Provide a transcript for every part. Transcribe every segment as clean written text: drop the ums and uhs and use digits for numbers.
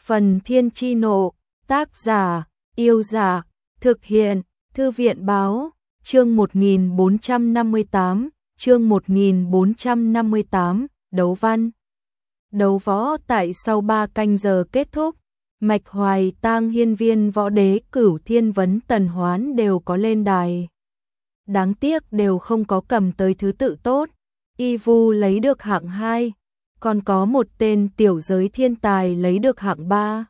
Phần Thiên Chi Nộ, tác giả, Yêu Dạ, thực hiện, Thư viện Báo, chương 1458, chương 1458, đấu văn. Đấu võ tại sau 3 canh giờ kết thúc, Mạch Hoài Tang hiên viên võ đế Cửu Thiên Vấn Tần Hoán đều có lên đài. Đáng tiếc đều không có cầm tới thứ tự tốt, Y Vu lấy được hạng 2, còn có một tên tiểu giới thiên tài lấy được hạng 3.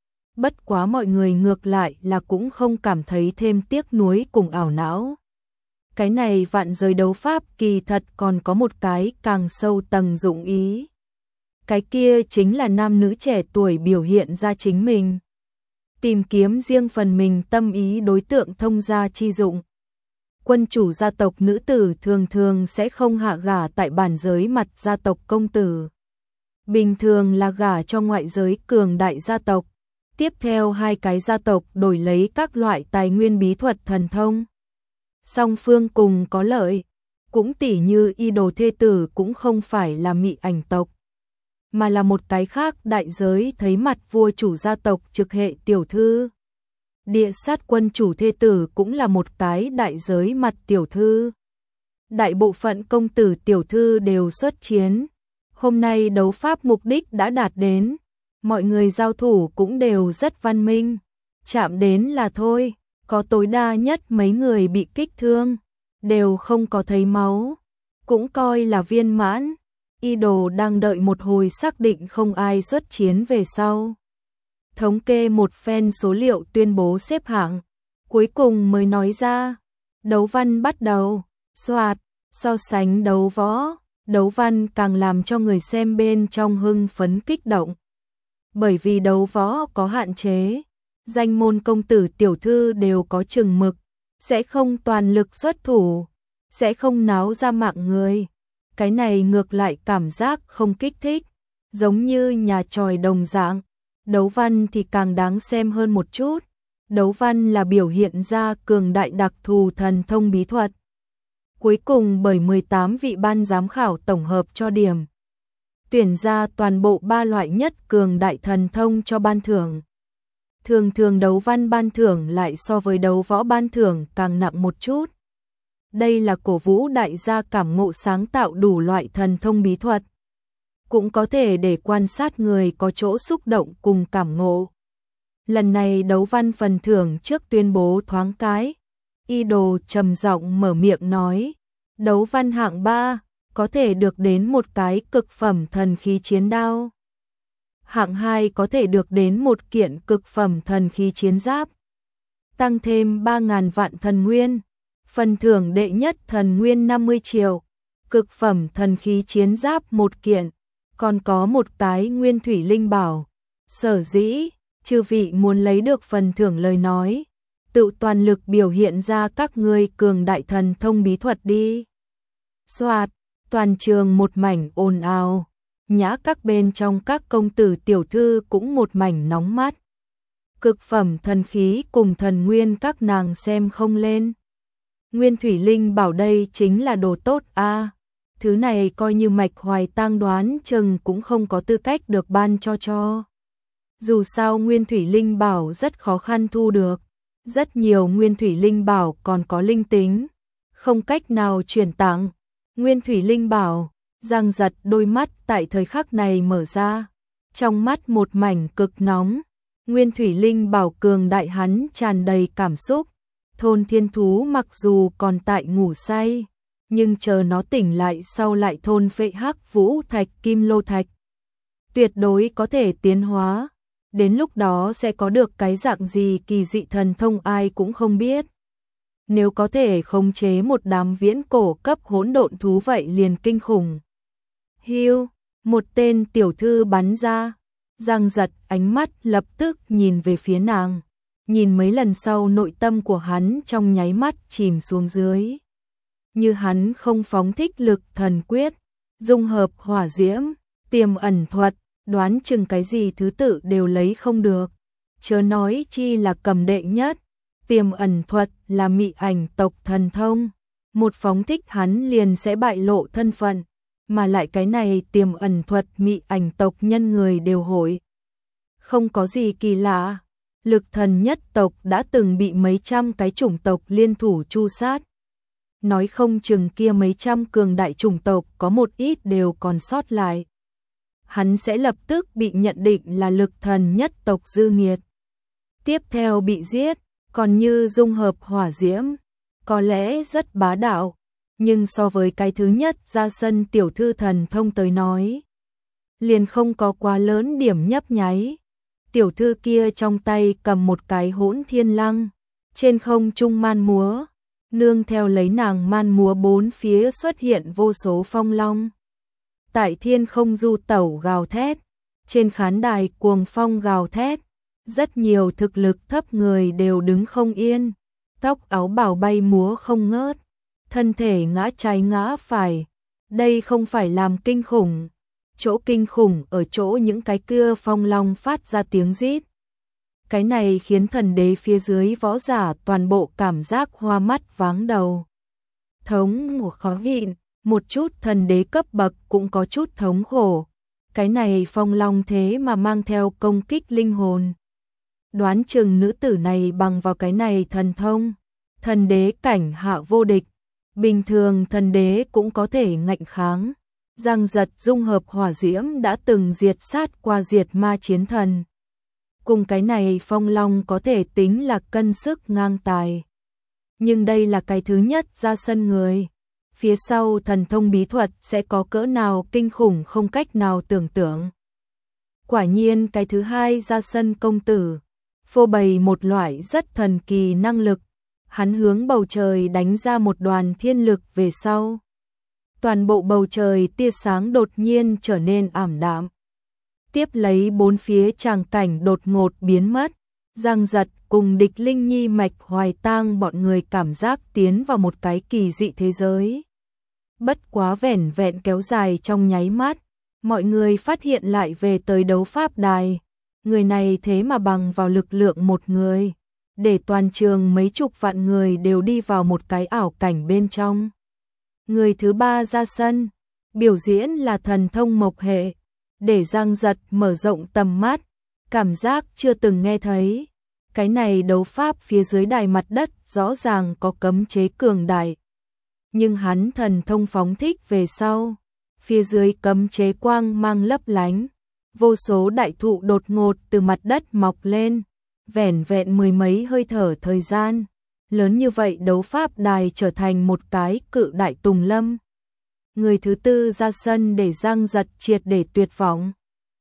Bất quá mọi người ngược lại là cũng không cảm thấy thêm tiếc nuối cùng ảo não. Cái này vạn giới đấu pháp kỳ thật còn có một cái càng sâu tầng dụng ý. Cái kia chính là nam nữ trẻ tuổi biểu hiện ra chính mình, tìm kiếm riêng phần mình tâm ý đối tượng thông gia chi dụng. Quân chủ gia tộc nữ tử thường thường sẽ không hạ gả tại bản giới mặt gia tộc công tử. Bình thường là gả cho ngoại giới cường đại gia tộc. Tiếp theo hai cái gia tộc đổi lấy các loại tài nguyên bí thuật thần thông. Song phương cùng có lợi, cũng tỉ như y đồ thê tử cũng không phải là mị ảnh tộc, mà là một cái khác đại giới thấy mặt vua chủ gia tộc trực hệ tiểu thư. Địa sát quân chủ thê tử cũng là một cái đại giới mặt tiểu thư. Đại bộ phận công tử tiểu thư đều xuất chiến. Hôm nay đấu pháp mục đích đã đạt đến, mọi người giao thủ cũng đều rất văn minh, chạm đến là thôi, có tối đa nhất mấy người bị kích thương, đều không có thấy máu, cũng coi là viên mãn. Y đồ đang đợi một hồi xác định không ai xuất chiến về sau, thống kê một phen số liệu tuyên bố xếp hạng, cuối cùng mới nói ra, đấu văn bắt đầu. Soạt, so sánh đấu võ, đấu văn càng làm cho người xem bên trong hưng phấn kích động. Bởi vì đấu võ có hạn chế, danh môn công tử tiểu thư đều có chừng mực, sẽ không toàn lực xuất thủ, sẽ không náo ra mạng người. Cái này ngược lại cảm giác không kích thích, giống như nhà tròi đồng dạng. Đấu văn thì càng đáng xem hơn một chút. Đấu văn là biểu hiện ra cường đại đặc thù thần thông bí thuật. Cuối cùng bởi 18 vị ban giám khảo tổng hợp cho điểm, tuyển ra toàn bộ 3 loại nhất cường đại thần thông cho ban thưởng. Thường thường đấu văn ban thưởng lại so với đấu võ ban thưởng càng nặng một chút. Đây là cổ vũ đại gia cảm ngộ sáng tạo đủ loại thần thông bí thuật. Cũng có thể để quan sát người có chỗ xúc động cùng cảm ngộ. Lần này đấu văn phần thưởng trước tuyên bố thoáng cái. Y đồ trầm giọng mở miệng nói, đấu văn hạng 3 có thể được đến một cái cực phẩm thần khí chiến đao. Hạng 2 có thể được đến một kiện cực phẩm thần khí chiến giáp. Tăng thêm 3.000 vạn thần nguyên. Phần thưởng đệ nhất thần nguyên 50 triệu. Cực phẩm thần khí chiến giáp một kiện. Còn có một cái nguyên thủy linh bảo. Sở dĩ, chư vị muốn lấy được phần thưởng lời nói, tự toàn lực biểu hiện ra các ngươi cường đại thần thông bí thuật đi. Soạt, toàn trường một mảnh ồn ào, nhã các bên trong các công tử tiểu thư cũng một mảnh nóng mắt. Cực phẩm thần khí cùng thần nguyên các nàng xem không lên. Nguyên thủy linh bảo đây chính là đồ tốt a. Thứ này coi như Mạch Hoài Tang đoán chừng cũng không có tư cách được ban cho. Dù sao nguyên thủy linh bảo rất khó khăn thu được, rất nhiều nguyên thủy linh bảo còn có linh tính, không cách nào truyền tặng. Nguyên thủy linh bảo, Giang Giật đôi mắt tại thời khắc này mở ra, trong mắt một mảnh cực nóng. Nguyên thủy linh bảo cường đại hắn tràn đầy cảm xúc. Thôn thiên thú mặc dù còn tại ngủ say, nhưng chờ nó tỉnh lại sau lại thôn phệ hắc vũ thạch kim lô thạch, tuyệt đối có thể tiến hóa. Đến lúc đó sẽ có được cái dạng gì kỳ dị thần thông ai cũng không biết. Nếu có thể khống chế một đám viễn cổ cấp hỗn độn thú vậy liền kinh khủng. Hiu, một tên tiểu thư bắn ra. Giang Giật ánh mắt lập tức nhìn về phía nàng. Nhìn mấy lần sau nội tâm của hắn trong nháy mắt chìm xuống dưới. Như hắn không phóng thích lực thần quyết, dung hợp hỏa diễm, tiềm ẩn thuật, đoán chừng cái gì thứ tự đều lấy không được. Chớ nói chi là cầm đệ nhất, tiềm ẩn thuật là mị ảnh tộc thần thông. Một phóng thích hắn liền sẽ bại lộ thân phận, mà lại cái này tiềm ẩn thuật mị ảnh tộc nhân người đều hội. Không có gì kỳ lạ, Lực Thần nhất tộc đã từng bị mấy trăm cái chủng tộc liên thủ tru sát. Nói không chừng kia mấy trăm cường đại chủng tộc có một ít đều còn sót lại. Hắn sẽ lập tức bị nhận định là Lực Thần nhất tộc dư nghiệt. Tiếp theo bị giết, còn như dung hợp hỏa diễm, có lẽ rất bá đạo, nhưng so với cái thứ nhất ra sân tiểu thư thần thông tới nói, liền không có quá lớn điểm nhấp nháy. Tiểu thư kia trong tay cầm một cái Hỗn Thiên Lăng, trên không trung man múa, nương theo lấy nàng man múa bốn phía xuất hiện vô số phong long. Tại thiên không du tẩu gào thét, trên khán đài cuồng phong gào thét, rất nhiều thực lực thấp người đều đứng không yên, tóc áo bào bay múa không ngớt, thân thể ngã trái ngã phải. Đây không phải làm kinh khủng, chỗ kinh khủng ở chỗ những cái kia phong long phát ra tiếng rít. Cái này khiến thần đế phía dưới võ giả toàn bộ cảm giác hoa mắt váng đầu. Thống khó nhịn, một chút thần đế cấp bậc cũng có chút thống khổ. Cái này phong long thế mà mang theo công kích linh hồn. Đoán chừng nữ tử này bằng vào cái này thần thông, thần đế cảnh hạ vô địch. Bình thường thần đế cũng có thể ngạnh kháng. Giang Giật dung hợp hỏa diễm đã từng diệt sát qua diệt ma chiến thần. Cùng cái này phong long có thể tính là cân sức ngang tài. Nhưng đây là cái thứ nhất ra sân người. Phía sau thần thông bí thuật sẽ có cỡ nào kinh khủng không cách nào tưởng tượng. Quả nhiên cái thứ hai ra sân công tử, phô bày một loại rất thần kỳ năng lực. Hắn hướng bầu trời đánh ra một đoàn thiên lực về sau. Toàn bộ bầu trời tia sáng đột nhiên trở nên ảm đạm. Tiếp lấy bốn phía tràng cảnh đột ngột biến mất. Giang Giật cùng Địch Linh Nhi Mạch Hoài Tang bọn người cảm giác tiến vào một cái kỳ dị thế giới. Bất quá vẻn vẹn kéo dài trong nháy mắt, mọi người phát hiện lại về tới đấu pháp đài. Người này thế mà bằng vào lực lượng một người, để toàn trường mấy chục vạn người đều đi vào một cái ảo cảnh bên trong. Người thứ ba ra sân, biểu diễn là thần thông mộc hệ, để Giang Giật mở rộng tầm mắt, cảm giác chưa từng nghe thấy. Cái này đấu pháp phía dưới đài mặt đất rõ ràng có cấm chế cường đại. Nhưng hắn thần thông phóng thích về sau, phía dưới cấm chế quang mang lấp lánh, vô số đại thụ đột ngột từ mặt đất mọc lên, vẻn vẹn mười mấy hơi thở thời gian. Lớn như vậy đấu pháp đài trở thành một cái cự đại tùng lâm. Người thứ tư ra sân để Giang Giật triệt để tuyệt vọng.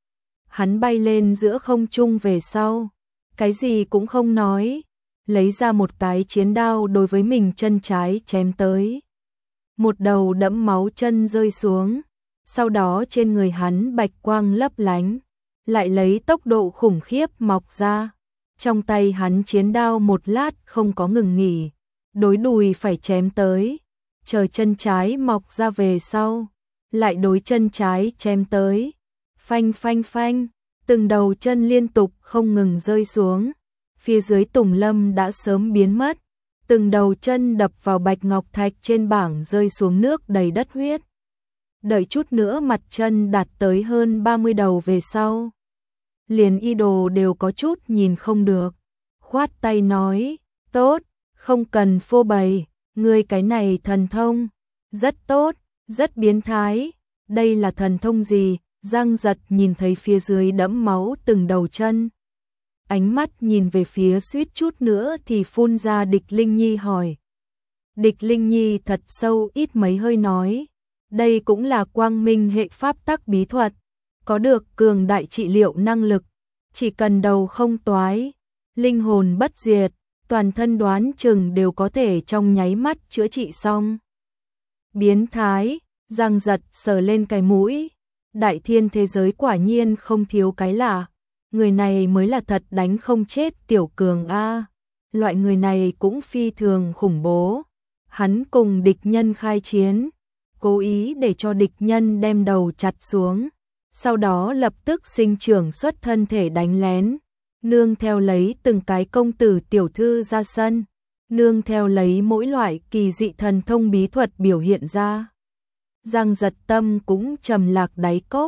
Hắn bay lên giữa không trung về sau, cái gì cũng không nói, lấy ra một cái chiến đao đối với mình chân trái chém tới. Một đầu đẫm máu chân rơi xuống, sau đó trên người hắn bạch quang lấp lánh, lại lấy tốc độ khủng khiếp mọc ra. Trong tay hắn chiến đao một lát không có ngừng nghỉ, đối đùi phải chém tới, chờ chân trái mọc ra về sau, lại đối chân trái chém tới. Phanh phanh phanh, từng đầu chân liên tục không ngừng rơi xuống, phía dưới tùng lâm đã sớm biến mất, từng đầu chân đập vào bạch ngọc thạch trên bảng rơi xuống nước đầy đất huyết. Đợi chút nữa mặt chân đạt tới hơn 30 đầu về sau, liền y đồ đều có chút nhìn không được, khoát tay nói, tốt, không cần phô bày, ngươi cái này thần thông, rất tốt, rất biến thái, đây là thần thông gì? Giang Giật nhìn thấy phía dưới đẫm máu từng đầu chân. Ánh mắt nhìn về phía suýt chút nữa thì phun ra Địch Linh Nhi hỏi. Địch Linh Nhi thật sâu ít mấy hơi nói, đây cũng là quang minh hệ pháp tắc bí thuật, có được cường đại trị liệu năng lực, chỉ cần đầu không toái, linh hồn bất diệt, toàn thân đoán chừng đều có thể trong nháy mắt chữa trị xong. Biến thái, Giang Giật sờ lên cái mũi, đại thiên thế giới quả nhiên không thiếu cái lạ, người này mới là thật đánh không chết tiểu cường a. Loại người này cũng phi thường khủng bố. Hắn cùng địch nhân khai chiến, cố ý để cho địch nhân đem đầu chặt xuống, sau đó lập tức sinh trưởng xuất thân thể đánh lén, nương theo lấy từng cái công tử tiểu thư ra sân, nương theo lấy mỗi loại kỳ dị thần thông bí thuật biểu hiện ra. Giang Giật tâm cũng trầm lạc đáy cốc,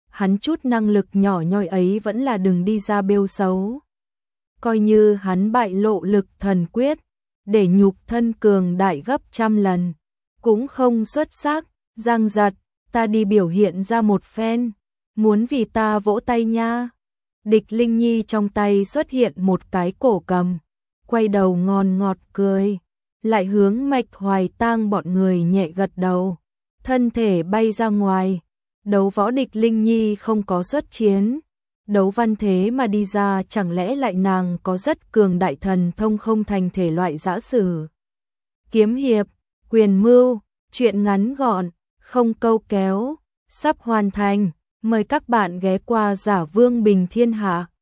hắn chút năng lực nhỏ nhoi ấy vẫn là đừng đi ra bêu xấu. Coi như hắn bại lộ lực thần quyết, để nhục thân cường đại gấp trăm lần, cũng không xuất sắc. Giang Giật, ta đi biểu hiện ra một phen, muốn vì ta vỗ tay nha. Địch Linh Nhi trong tay xuất hiện một cái cổ cầm, quay đầu ngon ngọt cười, lại hướng Mạch Hoài Tang bọn người nhẹ gật đầu, thân thể bay ra ngoài. Đấu võ Địch Linh Nhi không có xuất chiến, đấu văn thế mà đi ra, chẳng lẽ lại nàng có rất cường đại thần thông không thành thể loại giã sử. Kiếm hiệp, quyền mưu, chuyện ngắn gọn, không câu kéo, sắp hoàn thành, mời các bạn ghé qua Giả Vương Bình Thiên Hạ.